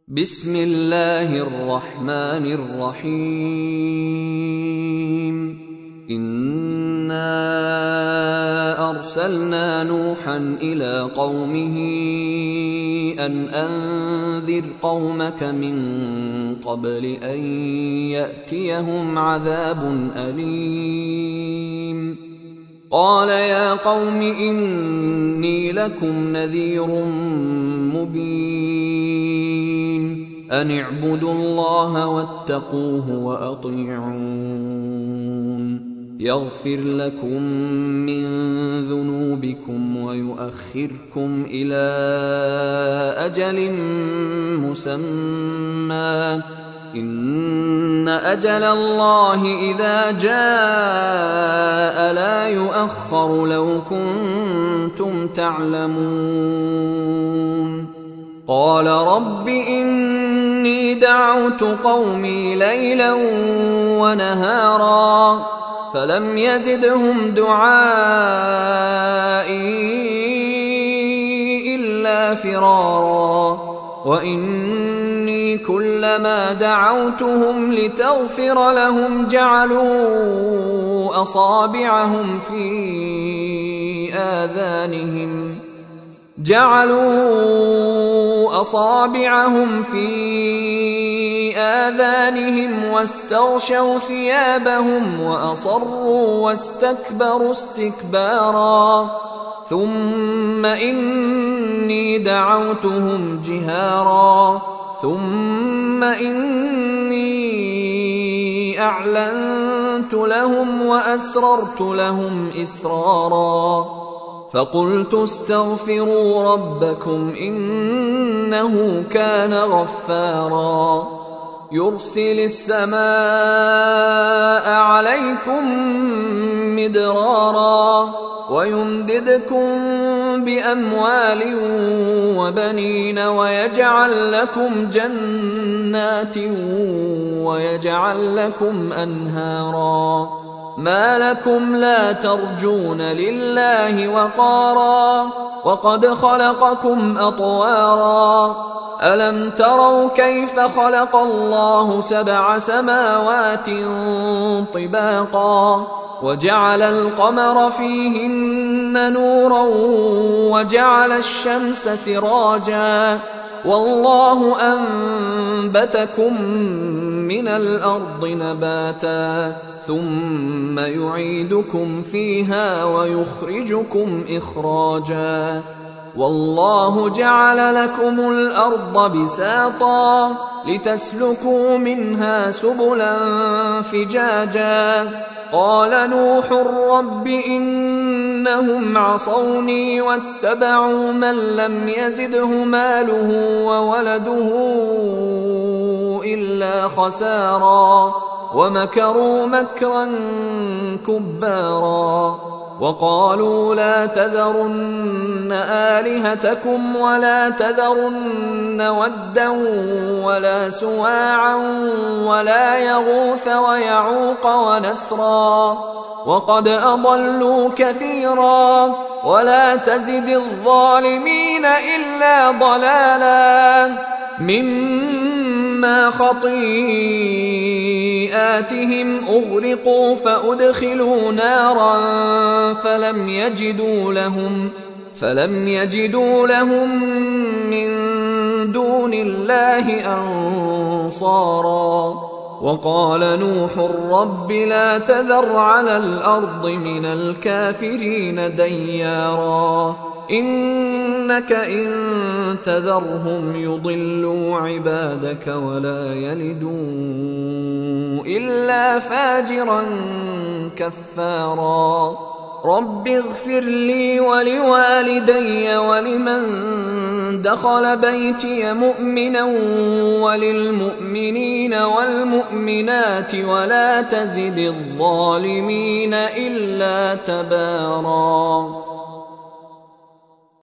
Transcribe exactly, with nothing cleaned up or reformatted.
بسم الله الرحمن الرحيم. إنا أرسلنا نوحا إلى قومه أن أنذر قومك من قبل أن يأتيهم عذاب أليم. قال يا قوم إني لكم نذير مبين، أن اعبدوا الله واتقوه وأطيعون، يغفر لكم من ذنوبكم ويؤخركم إلى أجل مسمى، إن أجل الله إذا جاء لا يؤخر لو كنتم تعلمون. قال رب إني دعوت قومي ليلا ونهارا فلم يزدهم دعائي إلا فرارا، وإني كلما دعوتهم لتغفر لهم جعلوا أصابعهم في آذانهم جعلوا أصابعهم في آذانهم واستغشوا ثيابهم وأصروا واستكبروا استكبارا، ثم إني دعوتهم جهارا ثم إني أعلنت لهم وأسررت لهم إسرارا، فقلت استغفروا ربكم إنه كان غفارا، يرسل السماء عليكم مدرارا ويمددكم بأموال وبنين ويجعل لكم جنات ويجعل لكم أنهارا، ما لكم لا ترجون لله وقارا وقد خلقكم أطوارا، ألم تروا كيف خلق الله سبع سماوات طباقا وجعل القمر فيهن نورا وجعل الشمس سراجا، والله أنبتكم من الأرض نباتا ثم يعيدكم فيها ويخرجكم إخراجا، والله جعل لكم الأرض بساطا لتسلكوا منها سبلا فجاجا. قال نوح رب إنهم عصوني واتبعوا من لم يزده ماله وولده إلا خسارا، ومكروا مكرا كبارا، وقالوا لا تذرن آلهتكم ولا تذرن ودا ولا سواعا ولا يغوث ويعوق ونسرا، وقد أضلوا كثيرا، ولا تزد الظالمين إلا ضلالا، مما خطيئاتهم أغرقوا فأدخلوا نارا فلم يجدوا لهم فلم يجدوا لهم من دون الله أنصارا. وقال نوح رب لا تذر على الأرض من الكافرين ديارا، إنك إن تذرهم يضلوا عبادك ولا يلدوا إلا فاجرا كفارا. رب اغفر لي ولوالدي ولمن دخل بيتي مؤمنا وللمؤمنين والمؤمنات ولا تزد الظالمين إلا تبارا.